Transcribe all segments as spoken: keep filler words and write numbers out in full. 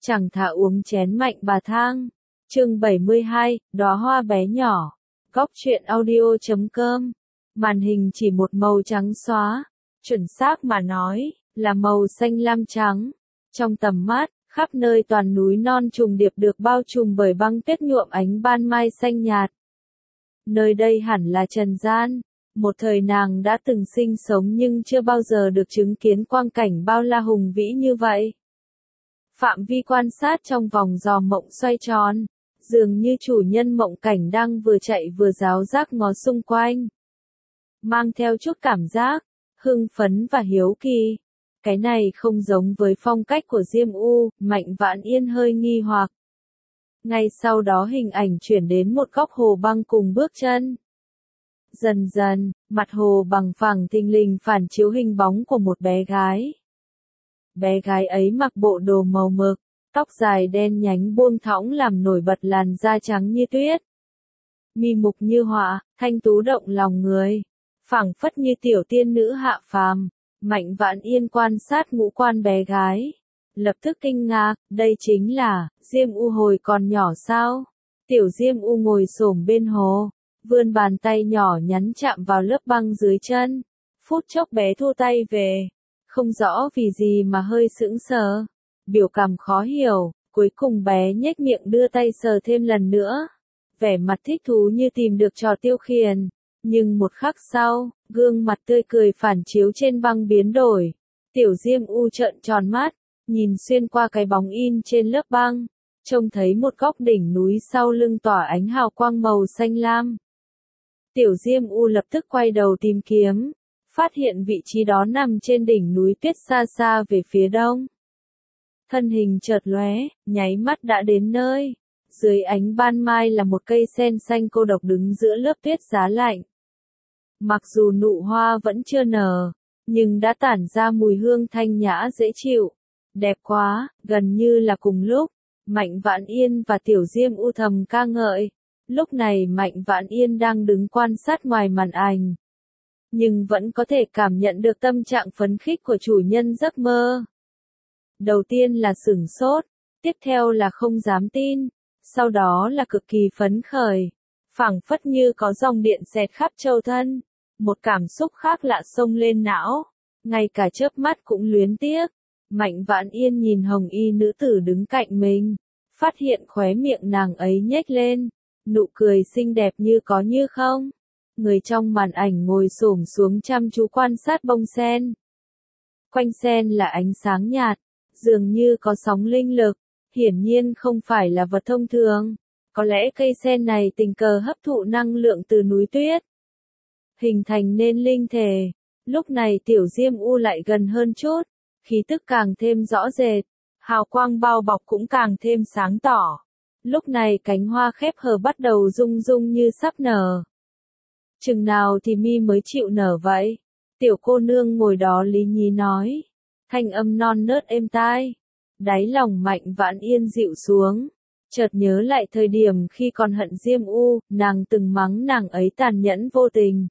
Chẳng thà uống chén mạnh bà thang. Chương bảy mươi hai, đóa hoa bé nhỏ. Góc truyện audio chấm com. Màn hình chỉ một màu trắng xóa. Chuẩn xác mà nói, là màu xanh lam trắng. Trong tầm mắt, khắp nơi toàn núi non trùng điệp được bao trùm bởi băng tuyết nhuộm ánh ban mai xanh nhạt. Nơi đây hẳn là trần gian. Một thời nàng đã từng sinh sống nhưng chưa bao giờ được chứng kiến quang cảnh bao la hùng vĩ như vậy. Phạm vi quan sát trong vòng giò mộng xoay tròn, dường như chủ nhân mộng cảnh đang vừa chạy vừa ráo rác ngó xung quanh. Mang theo chút cảm giác, hưng phấn và hiếu kỳ. Cái này không giống với phong cách của Diêm U, Mạnh Vãn Yên hơi nghi hoặc. Ngay sau đó hình ảnh chuyển đến một góc hồ băng cùng bước chân. Dần dần, mặt hồ bằng phẳng thình lình phản chiếu hình bóng của một bé gái. Bé gái ấy mặc bộ đồ màu mực, tóc dài đen nhánh buông thõng làm nổi bật làn da trắng như tuyết. Mi mục như họa, thanh tú động lòng người, phảng phất như tiểu tiên nữ hạ phàm. Mạnh Vãn Yên quan sát ngũ quan bé gái, lập tức kinh ngạc, đây chính là Diêm U hồi còn nhỏ sao? Tiểu Diêm U ngồi xổm bên hồ, vươn bàn tay nhỏ nhắn chạm vào lớp băng dưới chân. Phút chốc bé thu tay về, không rõ vì gì mà hơi sững sờ, biểu cảm khó hiểu, cuối cùng bé nhếch miệng đưa tay sờ thêm lần nữa. Vẻ mặt thích thú như tìm được trò tiêu khiển, nhưng một khắc sau, gương mặt tươi cười phản chiếu trên băng biến đổi. Tiểu Diêm U trợn tròn mắt, nhìn xuyên qua cái bóng in trên lớp băng, trông thấy một góc đỉnh núi sau lưng tỏa ánh hào quang màu xanh lam. Tiểu Diêm U lập tức quay đầu tìm kiếm, phát hiện vị trí đó nằm trên đỉnh núi tuyết xa xa về phía đông. Thân hình chợt lóe, nháy mắt đã đến nơi. Dưới ánh ban mai là một cây sen xanh cô độc đứng giữa lớp tuyết giá lạnh. Mặc dù nụ hoa vẫn chưa nở, nhưng đã tản ra mùi hương thanh nhã dễ chịu. Đẹp quá, gần như là cùng lúc, Mạnh Vãn Yên và Tiểu Diêm U thầm ca ngợi. Lúc này Mạnh Vãn Yên đang đứng quan sát ngoài màn ảnh, nhưng vẫn có thể cảm nhận được tâm trạng phấn khích của chủ nhân giấc mơ. Đầu tiên là sửng sốt, tiếp theo là không dám tin, sau đó là cực kỳ phấn khởi, phảng phất như có dòng điện xẹt khắp châu thân, một cảm xúc khác lạ xông lên não, ngay cả chớp mắt cũng luyến tiếc. Mạnh Vãn Yên nhìn hồng y nữ tử đứng cạnh mình, phát hiện khóe miệng nàng ấy nhếch lên, nụ cười xinh đẹp như có như không. Người trong màn ảnh ngồi xổm xuống chăm chú quan sát bông sen. Quanh sen là ánh sáng nhạt, dường như có sóng linh lực, hiển nhiên không phải là vật thông thường. Có lẽ cây sen này tình cờ hấp thụ năng lượng từ núi tuyết, hình thành nên linh thể. Lúc này Tiểu Diêm U lại gần hơn chút, khí tức càng thêm rõ rệt, hào quang bao bọc cũng càng thêm sáng tỏ. Lúc này cánh hoa khép hờ bắt đầu rung rung như sắp nở. Chừng nào thì mi mới chịu nở vậy? Tiểu cô nương ngồi đó lý nhí nói. Thanh âm non nớt êm tai. Đáy lòng Mạnh Vãn Yên dịu xuống. Chợt nhớ lại thời điểm khi còn hận Diêm U, nàng từng mắng nàng ấy tàn nhẫn vô tình.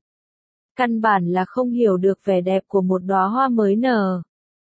Căn bản là không hiểu được vẻ đẹp của một đóa hoa mới nở.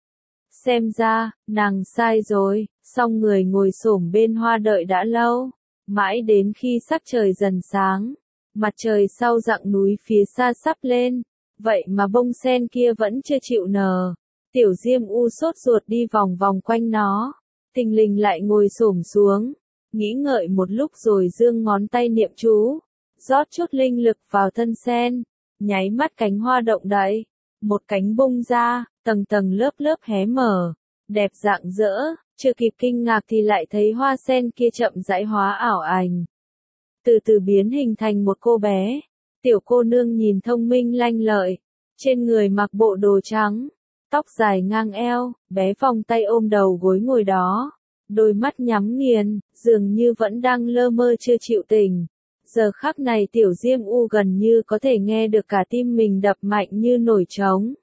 Xem ra, nàng sai rồi, song người ngồi xổm bên hoa đợi đã lâu. Mãi đến khi sắc trời dần sáng, mặt trời sau dặng núi phía xa sắp lên, vậy mà bông sen kia vẫn chưa chịu nở. Tiểu Diêm U sốt ruột đi vòng vòng quanh nó, thình lình lại ngồi xổm xuống, nghĩ ngợi một lúc rồi giương ngón tay niệm chú, rót chút linh lực vào thân sen, nháy mắt cánh hoa động đậy, một cánh bung ra, tầng tầng lớp lớp hé mở, đẹp rạng rỡ, chưa kịp kinh ngạc thì lại thấy hoa sen kia chậm rãi hóa ảo ảnh. Từ từ biến hình thành một cô bé. Tiểu cô nương nhìn thông minh lanh lợi, trên người mặc bộ đồ trắng, tóc dài ngang eo, bé vòng tay ôm đầu gối ngồi đó, đôi mắt nhắm nghiền, dường như vẫn đang lơ mơ chưa chịu tỉnh. Giờ khắc này Tiểu Diêm U gần như có thể nghe được cả tim mình đập mạnh như nổi trống.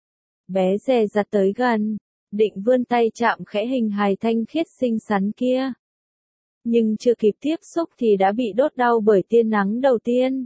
Bé dè dặt tới gần, định vươn tay chạm khẽ hình hài thanh khiết xinh xắn kia. Nhưng chưa kịp tiếp xúc thì đã bị đốt đau bởi tia nắng đầu tiên.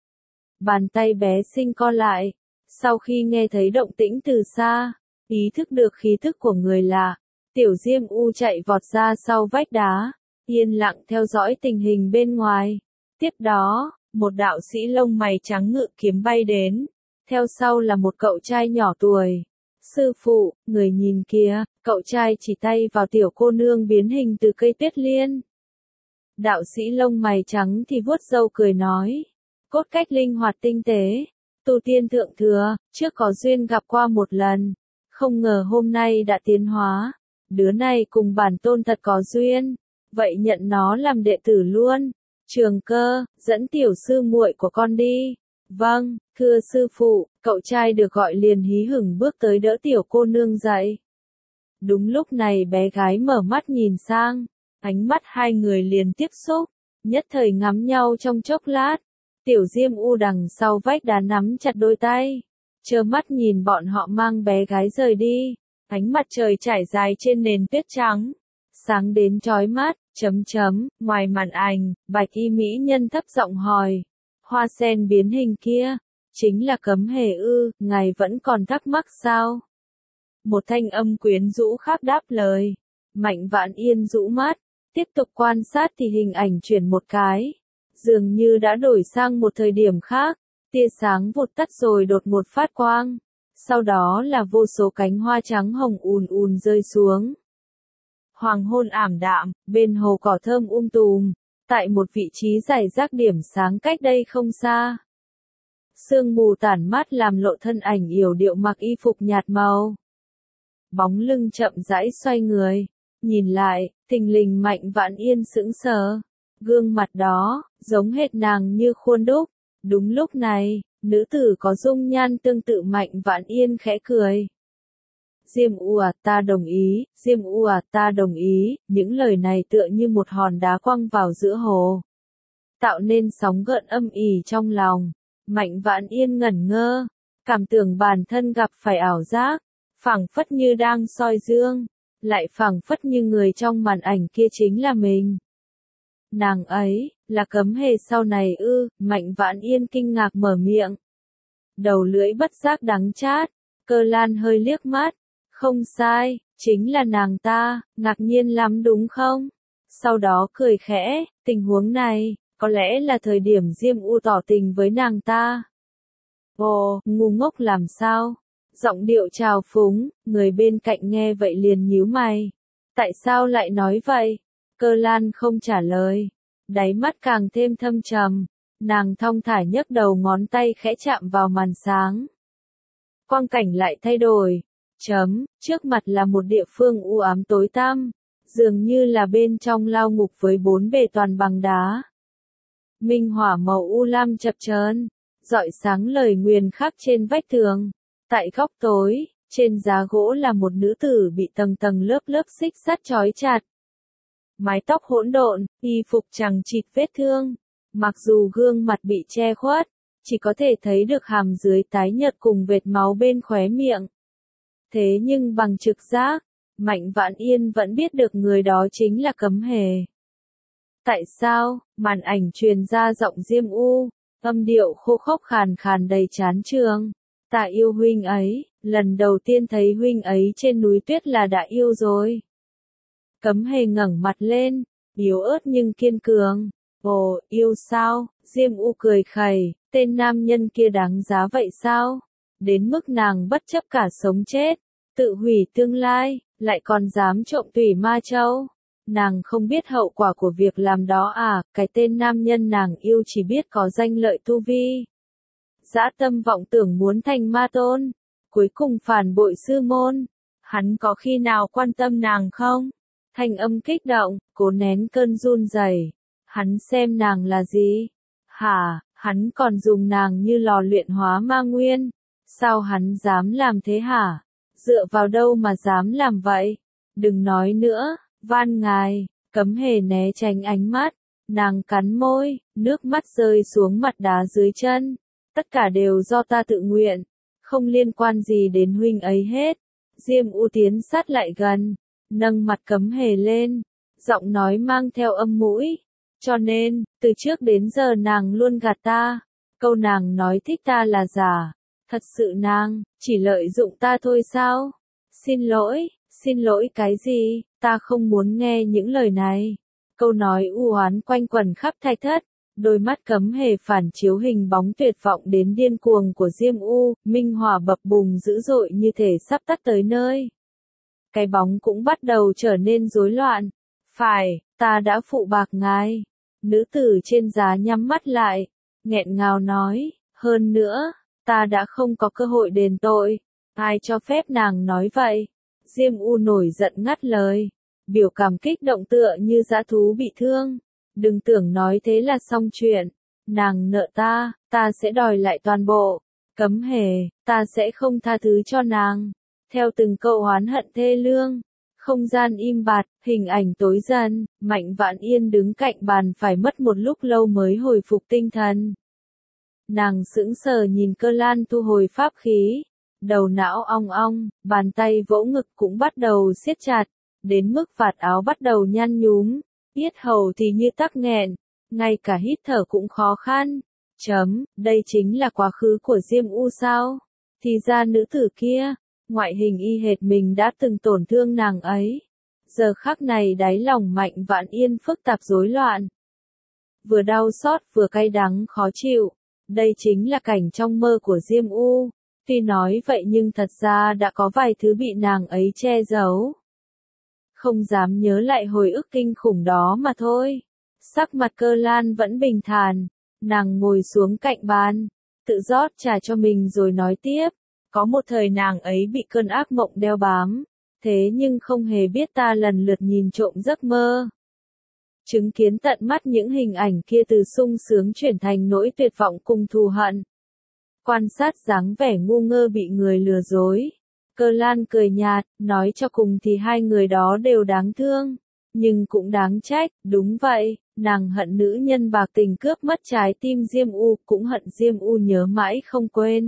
Bàn tay bé xinh co lại, sau khi nghe thấy động tĩnh từ xa, ý thức được khí thức của người lạ, Tiểu Diêm U chạy vọt ra sau vách đá, yên lặng theo dõi tình hình bên ngoài. Tiếp đó, một đạo sĩ lông mày trắng ngự kiếm bay đến, theo sau là một cậu trai nhỏ tuổi. Sư phụ, người nhìn kìa, cậu trai chỉ tay vào tiểu cô nương biến hình từ cây tuyết liên. Đạo sĩ lông mày trắng thì vuốt râu cười nói, cốt cách linh hoạt tinh tế, tu tiên thượng thừa, trước có duyên gặp qua một lần, không ngờ hôm nay đã tiến hóa, đứa này cùng bản tôn thật có duyên, vậy nhận nó làm đệ tử luôn. Trường Cơ, dẫn tiểu sư muội của con đi. Vâng, thưa sư phụ, cậu trai được gọi liền hí hửng bước tới đỡ tiểu cô nương dậy. Đúng lúc này bé gái mở mắt nhìn sang, ánh mắt hai người liền tiếp xúc, nhất thời ngắm nhau trong chốc lát. Tiểu Diêm U đằng sau vách đá nắm chặt đôi tay, trơ mắt nhìn bọn họ mang bé gái rời đi. Ánh mặt trời trải dài trên nền tuyết trắng, sáng đến chói mắt, chấm chấm, ngoài màn ảnh, bạch y mỹ nhân thấp giọng hỏi, hoa sen biến hình kia, chính là Cấm Hề ư, ngài vẫn còn thắc mắc sao? Một thanh âm quyến rũ khác đáp lời, Mạnh Vãn Yên rũ mắt, tiếp tục quan sát thì hình ảnh chuyển một cái, dường như đã đổi sang một thời điểm khác, tia sáng vụt tắt rồi đột ngột phát quang. Sau đó là vô số cánh hoa trắng hồng ùn ùn rơi xuống. Hoàng hôn ảm đạm, bên hồ cỏ thơm um tùm, tại một vị trí rải rác điểm sáng cách đây không xa. Sương mù tản mát làm lộ thân ảnh yểu điệu mặc y phục nhạt màu. Bóng lưng chậm rãi xoay người, nhìn lại, thình lình Mạnh Vãn Yên sững sờ. Gương mặt đó, giống hệt nàng như khuôn đúc. Đúng lúc này, nữ tử có dung nhan tương tự Mạnh Vãn Yên khẽ cười. Diêm U à, ta đồng ý, Diêm U à, ta đồng ý, những lời này tựa như một hòn đá quăng vào giữa hồ, tạo nên sóng gợn âm ỉ trong lòng. Mạnh Vãn Yên ngẩn ngơ, cảm tưởng bản thân gặp phải ảo giác, phảng phất như đang soi gương, lại phảng phất như người trong màn ảnh kia chính là mình. Nàng ấy, là Cấm Hề sau này ư? Mạnh Vãn Yên kinh ngạc mở miệng. Đầu lưỡi bất giác đắng chát, Cơ Lan hơi liếc mắt. Không sai, chính là nàng ta, ngạc nhiên lắm đúng không? Sau đó cười khẽ, tình huống này, có lẽ là thời điểm Diêm U tỏ tình với nàng ta. Ồ, ngu ngốc làm sao? Giọng điệu trào phúng, người bên cạnh nghe vậy liền nhíu mày. Tại sao lại nói vậy? Cơ Lan không trả lời, đáy mắt càng thêm thâm trầm, nàng thong thả nhấc đầu ngón tay khẽ chạm vào màn sáng. Quang cảnh lại thay đổi, chấm, trước mặt là một địa phương u ám tối tăm, dường như là bên trong lao ngục với bốn bề toàn bằng đá. Minh hỏa màu u lam chập chờn, rọi sáng lời nguyền khắc trên vách tường. Tại góc tối, trên giá gỗ là một nữ tử bị tầng tầng lớp lớp xích sắt trói chặt. Mái tóc hỗn độn, y phục chằng chịt vết thương. Mặc dù gương mặt bị che khuất, chỉ có thể thấy được hàm dưới tái nhợt cùng vệt máu bên khóe miệng. Thế nhưng bằng trực giác, Mạnh Vãn Yên vẫn biết được người đó chính là Cấm Hề. Tại sao? Màn ảnh truyền ra giọng Diêm U, âm điệu khô khốc khàn khàn đầy chán chường. Ta yêu huynh ấy, lần đầu tiên thấy huynh ấy trên núi tuyết là đã yêu rồi. Cấm Hề ngẩng mặt lên, yếu ớt nhưng kiên cường. Ồ, yêu sao? Diêm U cười khẩy, tên nam nhân kia đáng giá vậy sao? Đến mức nàng bất chấp cả sống chết, tự hủy tương lai, lại còn dám trộm tủy ma châu. Nàng không biết hậu quả của việc làm đó à, cái tên nam nhân nàng yêu chỉ biết có danh lợi tu vi. Dã tâm vọng tưởng muốn thành ma tôn, cuối cùng phản bội sư môn. Hắn có khi nào quan tâm nàng không? Thanh âm kích động, cố nén cơn run rẩy. Hắn xem nàng là gì? Hả, hắn còn dùng nàng như lò luyện hóa ma nguyên. Sao hắn dám làm thế hả? Dựa vào đâu mà dám làm vậy? Đừng nói nữa, van ngài. Cấm Hề né tránh ánh mắt. Nàng cắn môi, nước mắt rơi xuống mặt đá dưới chân. Tất cả đều do ta tự nguyện, không liên quan gì đến huynh ấy hết. Diêm U tiến sát lại gần, nâng mặt Cấm Hề lên, giọng nói mang theo âm mũi. Cho nên, từ trước đến giờ nàng luôn gạt ta. Câu nàng nói thích ta là giả. Thật sự nàng, chỉ lợi dụng ta thôi sao? Xin lỗi, Xin lỗi cái gì, ta không muốn nghe những lời này. Câu nói u oán quanh quẩn khắp thạch thất, đôi mắt Cấm Hề phản chiếu hình bóng tuyệt vọng đến điên cuồng của Diêm U, minh hỏa bập bùng dữ dội như thể sắp tắt tới nơi. Cái bóng cũng bắt đầu trở nên rối loạn. Phải, ta đã phụ bạc ngài. Nữ tử trên giá nhắm mắt lại, nghẹn ngào nói, hơn nữa, ta đã không có cơ hội đền tội. Ai cho phép nàng nói vậy? Diêm U nổi giận ngắt lời, biểu cảm kích động tựa như dã thú bị thương. Đừng tưởng nói thế là xong chuyện. Nàng nợ ta, ta sẽ đòi lại toàn bộ. Cấm Hề, ta sẽ không tha thứ cho nàng. Theo từng câu oán hận thê lương, không gian im bặt, hình ảnh tối dần, Mạnh Vãn Yên đứng cạnh bàn phải mất một lúc lâu mới hồi phục tinh thần. Nàng sững sờ nhìn Cơ Lan thu hồi pháp khí, đầu não ong ong, bàn tay vỗ ngực cũng bắt đầu siết chặt, đến mức vạt áo bắt đầu nhăn nhúm, yết hầu thì như tắc nghẹn, ngay cả hít thở cũng khó khăn. Chấm, đây chính là quá khứ của Diêm U sao? Thì ra nữ tử kia, ngoại hình y hệt mình đã từng tổn thương nàng ấy. Giờ khắc này đáy lòng Mạnh Vãn Yên phức tạp rối loạn. Vừa đau xót vừa cay đắng khó chịu. Đây chính là cảnh trong mơ của Diêm U. Tuy nói vậy nhưng thật ra đã có vài thứ bị nàng ấy che giấu. Không dám nhớ lại hồi ức kinh khủng đó mà thôi. Sắc mặt Cơ Lan vẫn bình thản. Nàng ngồi xuống cạnh bàn, tự rót trà cho mình rồi nói tiếp. Có một thời nàng ấy bị cơn ác mộng đeo bám. Thế nhưng không hề biết ta lần lượt nhìn trộm giấc mơ. Chứng kiến tận mắt những hình ảnh kia từ sung sướng chuyển thành nỗi tuyệt vọng cùng thù hận. Quan sát dáng vẻ ngu ngơ bị người lừa dối. Cơ Lan cười nhạt, nói cho cùng thì hai người đó đều đáng thương. Nhưng cũng đáng trách, đúng vậy, nàng hận nữ nhân bạc tình cướp mất trái tim Diêm U, cũng hận Diêm U nhớ mãi không quên.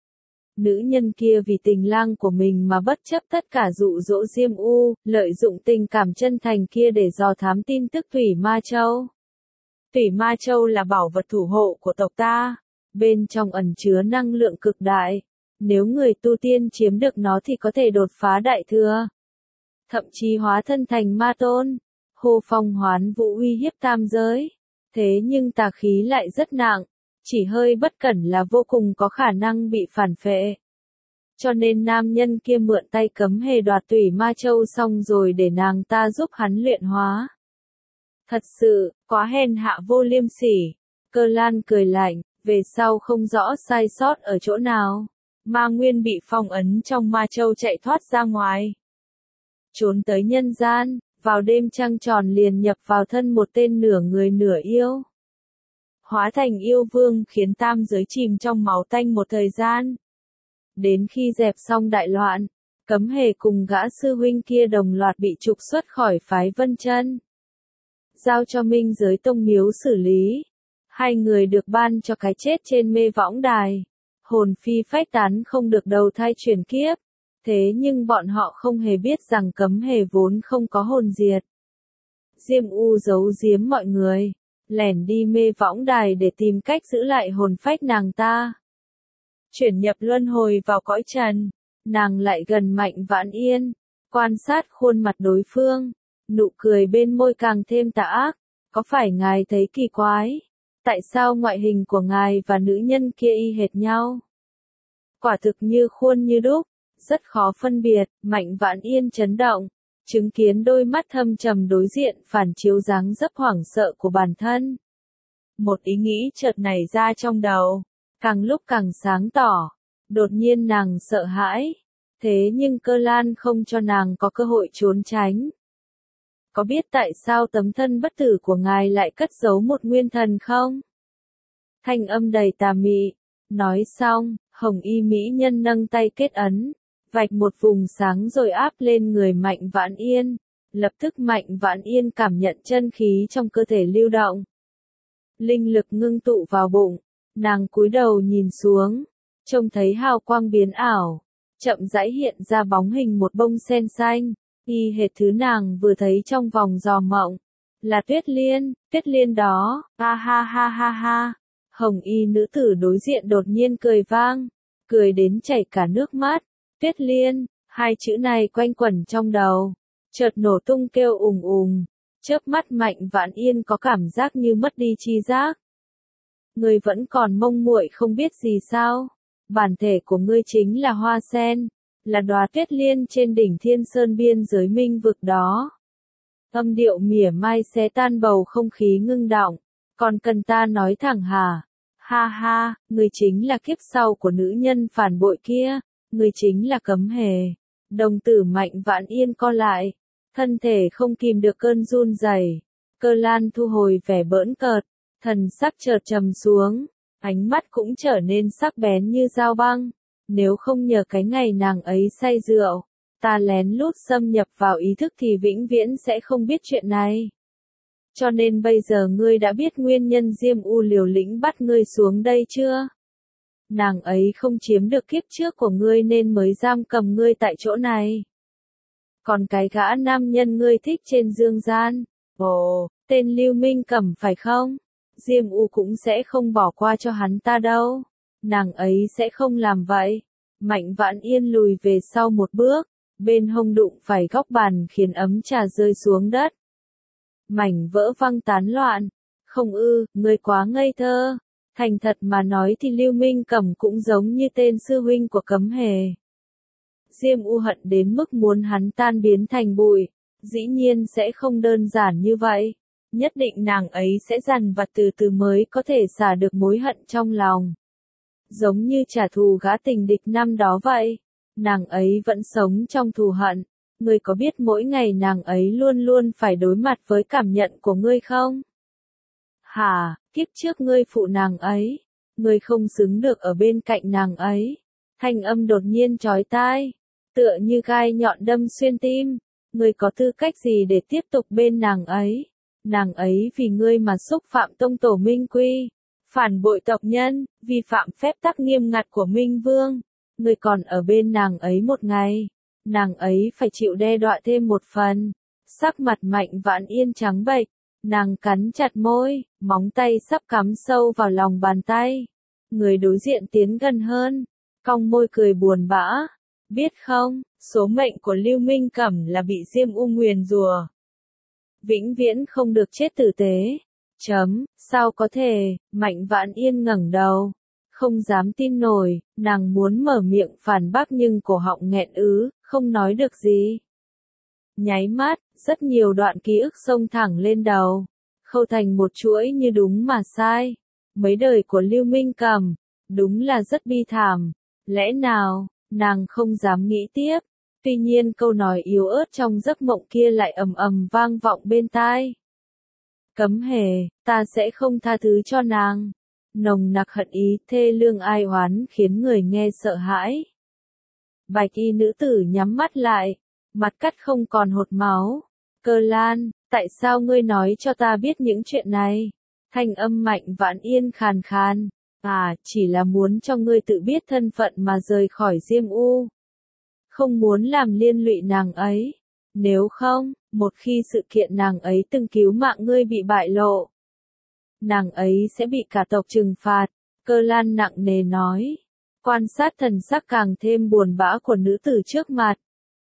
Nữ nhân kia vì tình lang của mình mà bất chấp tất cả dụ dỗ Diêm U, lợi dụng tình cảm chân thành kia để dò thám tin tức Thủy Ma Châu. Thủy Ma Châu là bảo vật thủ hộ của tộc ta, bên trong ẩn chứa năng lượng cực đại. Nếu người tu tiên chiếm được nó thì có thể đột phá đại thừa. Thậm chí hóa thân thành ma tôn, hô phong hoán vũ uy hiếp tam giới. Thế nhưng tà khí lại rất nặng, chỉ hơi bất cẩn là vô cùng có khả năng bị phản phệ. Cho nên nam nhân kia mượn tay Cấm Hề đoạt Thủy Ma Châu xong rồi để nàng ta giúp hắn luyện hóa. Thật sự, quá hèn hạ vô liêm sỉ. Cơ Lan cười lạnh, về sau không rõ sai sót ở chỗ nào. Ma Nguyên bị phong ấn trong Ma Châu chạy thoát ra ngoài. Trốn tới nhân gian, vào đêm trăng tròn liền nhập vào thân một tên nửa người nửa yêu. Hóa thành yêu vương khiến tam giới chìm trong máu tanh một thời gian. Đến khi dẹp xong đại loạn, Cấm Hề cùng gã sư huynh kia đồng loạt bị trục xuất khỏi phái Vân Chân. Giao cho Minh Giới Tông Miếu xử lý. Hai người được ban cho cái chết trên mê võng đài. Hồn phi phách tán không được đầu thai chuyển kiếp. Thế nhưng bọn họ không hề biết rằng Cấm Hề vốn không có hồn diệt. Diêm U giấu giếm mọi người, lẻn đi mê võng đài để tìm cách giữ lại hồn phách nàng ta. Chuyển nhập luân hồi vào cõi trần, nàng lại gần Mạnh Vãn Yên, quan sát khuôn mặt đối phương, nụ cười bên môi càng thêm tà ác. Có phải ngài thấy kỳ quái? Tại sao ngoại hình của ngài và nữ nhân kia y hệt nhau? Quả thực như khuôn như đúc, rất khó phân biệt. Mạnh Vãn Yên chấn động, chứng kiến đôi mắt thâm trầm đối diện phản chiếu dáng dấp hoảng sợ của bản thân. Một ý nghĩ chợt nảy ra trong đầu, càng lúc càng sáng tỏ. Đột nhiên nàng sợ hãi, thế nhưng Cơ Lan không cho nàng có cơ hội trốn tránh. Có biết tại sao tấm thân bất tử của ngài lại cất giấu một nguyên thần không? Thanh âm đầy tà mị. Nói xong, hồng y mỹ nhân nâng tay kết ấn, vạch một vùng sáng rồi áp lên người Mạnh Vãn Yên. Lập tức Mạnh Vãn Yên cảm nhận chân khí trong cơ thể lưu động. Linh lực ngưng tụ vào bụng, nàng cúi đầu nhìn xuống, trông thấy hào quang biến ảo, chậm rãi hiện ra bóng hình một bông sen xanh, y hệt thứ nàng vừa thấy trong vòng giò mộng. Là Tuyết Liên, Tuyết Liên đó, ha ha ha ha ha. Hồng y nữ tử đối diện đột nhiên cười vang, cười đến chảy cả nước mắt. Tuyết Liên, Hai chữ này quanh quẩn trong đầu, chợt nổ tung kêu ùng ùng, chớp mắt Mạnh Vãn Yên có cảm giác như mất đi tri giác. Ngươi vẫn còn mông muội không biết gì sao? Bản thể của ngươi chính là hoa sen, là đóa tuyết liên trên đỉnh Thiên Sơn biên giới minh vực đó. Âm điệu mỉa mai xé tan bầu không khí ngưng đọng, còn cần ta nói thẳng hả? Ha ha, ngươi chính là kiếp sau của nữ nhân phản bội kia, ngươi chính là Cấm Hề. Đồng tử Mạnh Vãn Yên co lại, thân thể không kìm được cơn run rẩy. Cơ Lan thu hồi vẻ bỡn cợt, thần sắc chợt trầm xuống, ánh mắt cũng trở nên sắc bén như dao băng. Nếu không nhờ cái ngày nàng ấy say rượu, ta lén lút xâm nhập vào ý thức thì vĩnh viễn sẽ không biết chuyện này. Cho nên bây giờ ngươi đã biết nguyên nhân Diêm U liều lĩnh bắt ngươi xuống đây chưa? Nàng ấy không chiếm được kiếp trước của ngươi nên mới giam cầm ngươi tại chỗ này. Còn cái gã nam nhân ngươi thích trên dương gian, ồ, tên Lưu Minh Cẩm phải không? Diêm U cũng sẽ không bỏ qua cho hắn ta đâu. Nàng ấy sẽ không làm vậy. Mạnh Vãn Yên lùi về sau một bước, bên hông đụng phải góc bàn khiến ấm trà rơi xuống đất. Mảnh vỡ văng tán loạn. Không ư, ngươi quá ngây thơ. Thành thật mà nói thì Lưu Minh Cẩm cũng giống như tên sư huynh của Cấm Hề. Diêm U hận đến mức muốn hắn tan biến thành bụi. Dĩ nhiên sẽ không đơn giản như vậy. Nhất định nàng ấy sẽ dằn vặt từ từ mới có thể xả được mối hận trong lòng. Giống như trả thù gã tình địch năm đó vậy. Nàng ấy vẫn sống trong thù hận. Ngươi có biết mỗi ngày nàng ấy luôn luôn phải đối mặt với cảm nhận của ngươi không? Hả, kiếp trước ngươi phụ nàng ấy. Ngươi không xứng được ở bên cạnh nàng ấy. Thanh âm đột nhiên chói tai. Tựa như gai nhọn đâm xuyên tim. Ngươi có tư cách gì để tiếp tục bên nàng ấy? Nàng ấy vì ngươi mà xúc phạm tông tổ Minh Quy. Phản bội tộc nhân, vi phạm phép tắc nghiêm ngặt của Minh Vương. Ngươi còn ở bên nàng ấy một ngày. Nàng ấy phải chịu đe dọa thêm một phần. Sắc mặt Mạnh Vãn Yên trắng bệch. Nàng cắn chặt môi, móng tay sắp cắm sâu vào lòng bàn tay. Người đối diện tiến gần hơn, cong môi cười buồn bã. Biết không, số mệnh của Lưu Minh Cẩm là bị Diêm U nguyền rủa. Vĩnh viễn không được chết tử tế. Chấm, sao có thể? Mạnh Vãn Yên ngẩng đầu. Không dám tin nổi, nàng muốn mở miệng phản bác nhưng cổ họng nghẹn ứ, không nói được gì. Nháy mắt, rất nhiều đoạn ký ức xông thẳng lên đầu. Khâu thành một chuỗi như đúng mà sai. Mấy đời của Lưu Minh Cẩm, đúng là rất bi thảm. Lẽ nào, nàng không dám nghĩ tiếp. Tuy nhiên câu nói yếu ớt trong giấc mộng kia lại ầm ầm vang vọng bên tai. Cấm Hề, ta sẽ không tha thứ cho nàng. Nồng nặc hận ý, thê lương ai oán khiến người nghe sợ hãi. Bạch y nữ tử nhắm mắt lại, mặt cắt không còn hột máu. Cơ Lan, tại sao ngươi nói cho ta biết những chuyện này? Thanh âm Mạnh Vãn Yên khàn khàn. À, chỉ là muốn cho ngươi tự biết thân phận mà rời khỏi Diêm U. Không muốn làm liên lụy nàng ấy. Nếu không, một khi sự kiện nàng ấy từng cứu mạng ngươi bị bại lộ, nàng ấy sẽ bị cả tộc trừng phạt. Cơ Lan nặng nề nói. Quan sát thần sắc càng thêm buồn bã của nữ tử trước mặt.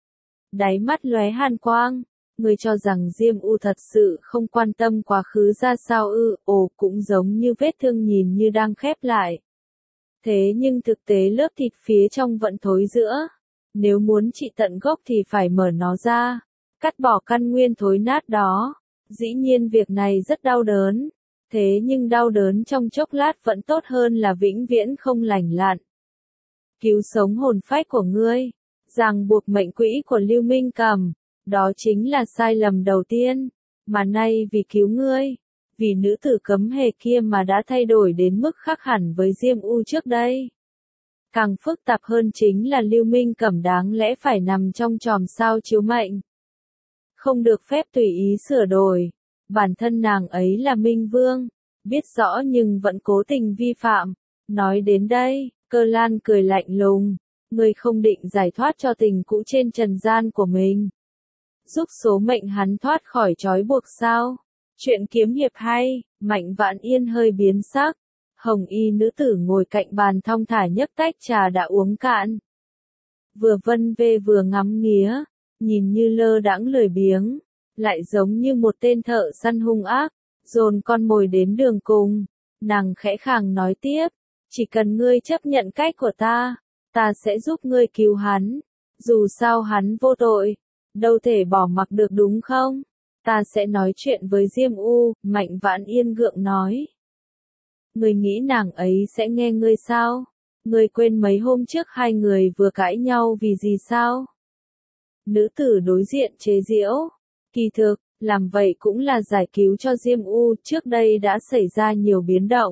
Đáy mắt lóe hàn quang. Ngươi cho rằng Diêm U thật sự không quan tâm quá khứ ra sao ư? Ồ, cũng giống như vết thương nhìn như đang khép lại. Thế nhưng thực tế lớp thịt phía trong vẫn thối rữa. Nếu muốn trị tận gốc thì phải mở nó ra, cắt bỏ căn nguyên thối nát đó. Dĩ nhiên việc này rất đau đớn. Thế nhưng đau đớn trong chốc lát vẫn tốt hơn là vĩnh viễn không lành lặn. Cứu sống hồn phách của ngươi, ràng buộc mệnh quỹ của Lưu Minh Cẩm, đó chính là sai lầm đầu tiên. Mà nay vì cứu ngươi, vì nữ tử Cấm Hề kia mà đã thay đổi đến mức khác hẳn với Diêm U trước đây. Càng phức tạp hơn chính là Lưu Minh Cẩm đáng lẽ phải nằm trong chòm sao chiếu mệnh. Không được phép tùy ý sửa đổi. Bản thân nàng ấy là Minh Vương, biết rõ nhưng vẫn cố tình vi phạm. Nói đến đây, Cơ Lan cười lạnh lùng. Ngươi không định giải thoát cho tình cũ trên trần gian của mình. Giúp số mệnh hắn thoát khỏi trói buộc sao? Chuyện kiếm hiệp hay, Mạnh Vãn Yên hơi biến sắc. Hồng y nữ tử ngồi cạnh bàn thong thả nhấp tách trà đã uống cạn. vừa vân vê vừa ngắm nghía, nhìn như lơ đãng lười biếng, lại giống như một tên thợ săn hung ác, dồn con mồi đến đường cùng. Nàng khẽ khàng nói tiếp, chỉ cần ngươi chấp nhận cách của ta, ta sẽ giúp ngươi cứu hắn, dù sao hắn vô tội, đâu thể bỏ mặc được đúng không? Ta sẽ nói chuyện với Diêm U, Mạnh Vãn Yên gượng nói. Ngươi nghĩ nàng ấy sẽ nghe ngươi sao? Ngươi quên mấy hôm trước hai người vừa cãi nhau vì gì sao? Nữ tử đối diện chế giễu. Kỳ thực, làm vậy cũng là giải cứu cho Diêm U, trước đây đã xảy ra nhiều biến động.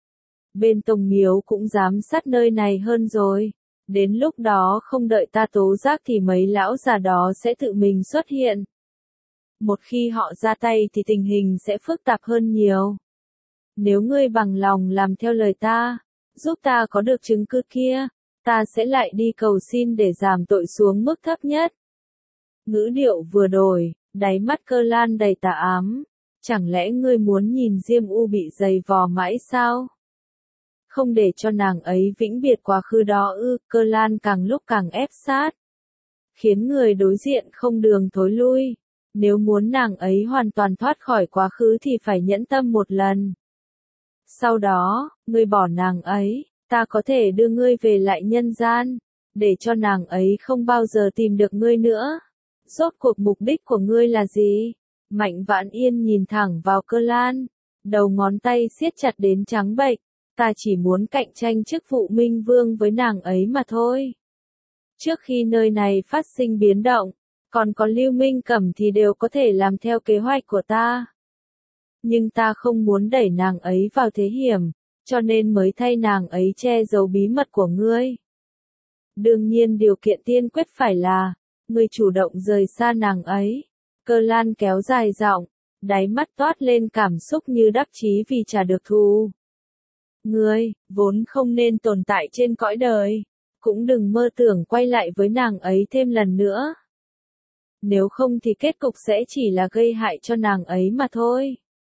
Bên Tông Miếu cũng giám sát nơi này hơn rồi. Đến lúc đó không đợi ta tố giác thì mấy lão già đó sẽ tự mình xuất hiện. Một khi họ ra tay thì tình hình sẽ phức tạp hơn nhiều. Nếu ngươi bằng lòng làm theo lời ta, giúp ta có được chứng cứ kia, ta sẽ lại đi cầu xin để giảm tội xuống mức thấp nhất. Ngữ điệu vừa đổi, đáy mắt Cơ Lan đầy tà ám. Chẳng lẽ ngươi muốn nhìn Diêm U bị giày vò mãi sao? Không để cho nàng ấy vĩnh biệt quá khứ đó ư? Cơ Lan càng lúc càng ép sát, khiến người đối diện không đường thối lui. Nếu muốn nàng ấy hoàn toàn thoát khỏi quá khứ thì phải nhẫn tâm một lần. Sau đó, ngươi bỏ nàng ấy, ta có thể đưa ngươi về lại nhân gian, để cho nàng ấy không bao giờ tìm được ngươi nữa. Rốt cuộc mục đích của ngươi là gì? Mạnh Vãn Yên nhìn thẳng vào Cơ Lan, đầu ngón tay siết chặt đến trắng bệch. Ta chỉ muốn cạnh tranh chức vụ Minh Vương với nàng ấy mà thôi. Trước khi nơi này phát sinh biến động, còn có Lưu Minh Cẩm thì đều có thể làm theo kế hoạch của ta. Nhưng ta không muốn đẩy nàng ấy vào thế hiểm, cho nên mới thay nàng ấy che giấu bí mật của ngươi. Đương nhiên điều kiện tiên quyết phải là, ngươi chủ động rời xa nàng ấy. Cơ Lan kéo dài giọng, đáy mắt toát lên cảm xúc như đắc chí vì trả được thù. Ngươi, vốn không nên tồn tại trên cõi đời, cũng đừng mơ tưởng quay lại với nàng ấy thêm lần nữa. Nếu không thì kết cục sẽ chỉ là gây hại cho nàng ấy mà thôi.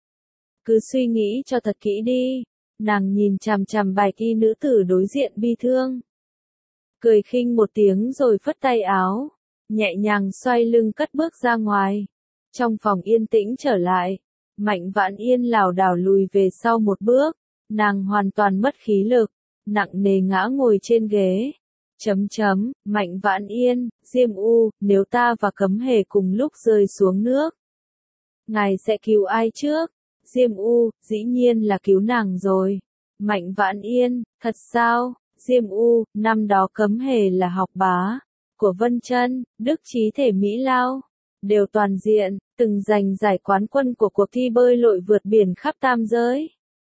Cứ suy nghĩ cho thật kỹ đi. Nàng nhìn chằm chằm bài y nữ tử đối diện bi thương. Cười khinh một tiếng rồi phất tay áo, nhẹ nhàng xoay lưng cất bước ra ngoài. Trong phòng yên tĩnh trở lại, Mạnh Vãn Yên lảo đảo lùi về sau một bước. Nàng hoàn toàn mất khí lực, nặng nề ngã ngồi trên ghế. Chấm chấm, Mạnh Vãn Yên, Diêm U, nếu ta và Cấm Hề cùng lúc rơi xuống nước, ngài sẽ cứu ai trước? Diêm U, dĩ nhiên là cứu nàng rồi. Mạnh Vãn Yên, thật sao? Diêm U, năm đó Cấm Hề là học bá của Vân Chân, Đức Trí Thể Mỹ Lao, đều toàn diện, từng giành giải quán quân của cuộc thi bơi lội vượt biển khắp tam giới.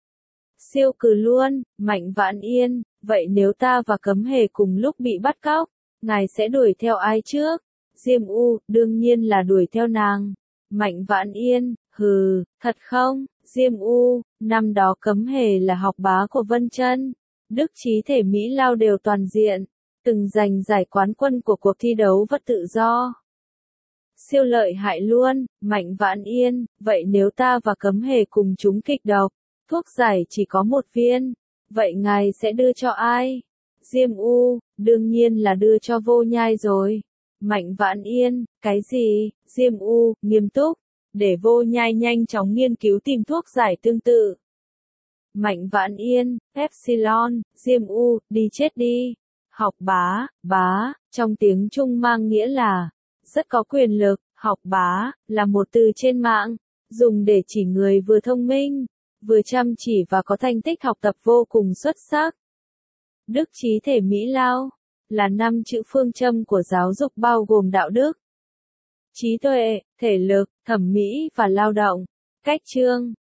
Siêu cừ luôn, Mạnh Vãn Yên, vậy nếu ta và Cấm Hề cùng lúc bị bắt cóc, ngài sẽ đuổi theo ai trước? Diêm U, đương nhiên là đuổi theo nàng. Mạnh Vãn Yên, hừ, thật không? Diêm U, năm đó Cấm Hề là học bá của Vân Chân, Đức Trí Thể Mỹ Lao đều toàn diện, từng giành giải quán quân của cuộc thi đấu vật tự do. Siêu lợi hại luôn, Mạnh Vãn Yên, vậy nếu ta và Cấm Hề cùng trúng kịch độc, thuốc giải chỉ có một viên, vậy ngài sẽ đưa cho ai? Diêm U, đương nhiên là đưa cho Vô Nhai rồi. Mạnh Vãn Yên, cái gì? Diêm U, nghiêm túc, để Vô Nhai nhanh chóng nghiên cứu tìm thuốc giải tương tự. Mạnh Vãn Yên, Epsilon, Diêm U, đi chết đi. Học bá, bá, trong tiếng Trung mang nghĩa là rất có quyền lực. Học bá là một từ trên mạng, dùng để chỉ người vừa thông minh, vừa chăm chỉ và có thành tích học tập vô cùng xuất sắc. Đức Trí Thể Mỹ Lao là năm chữ phương châm của giáo dục bao gồm đạo đức, trí tuệ, thể lực, thẩm mỹ và lao động. Cách chương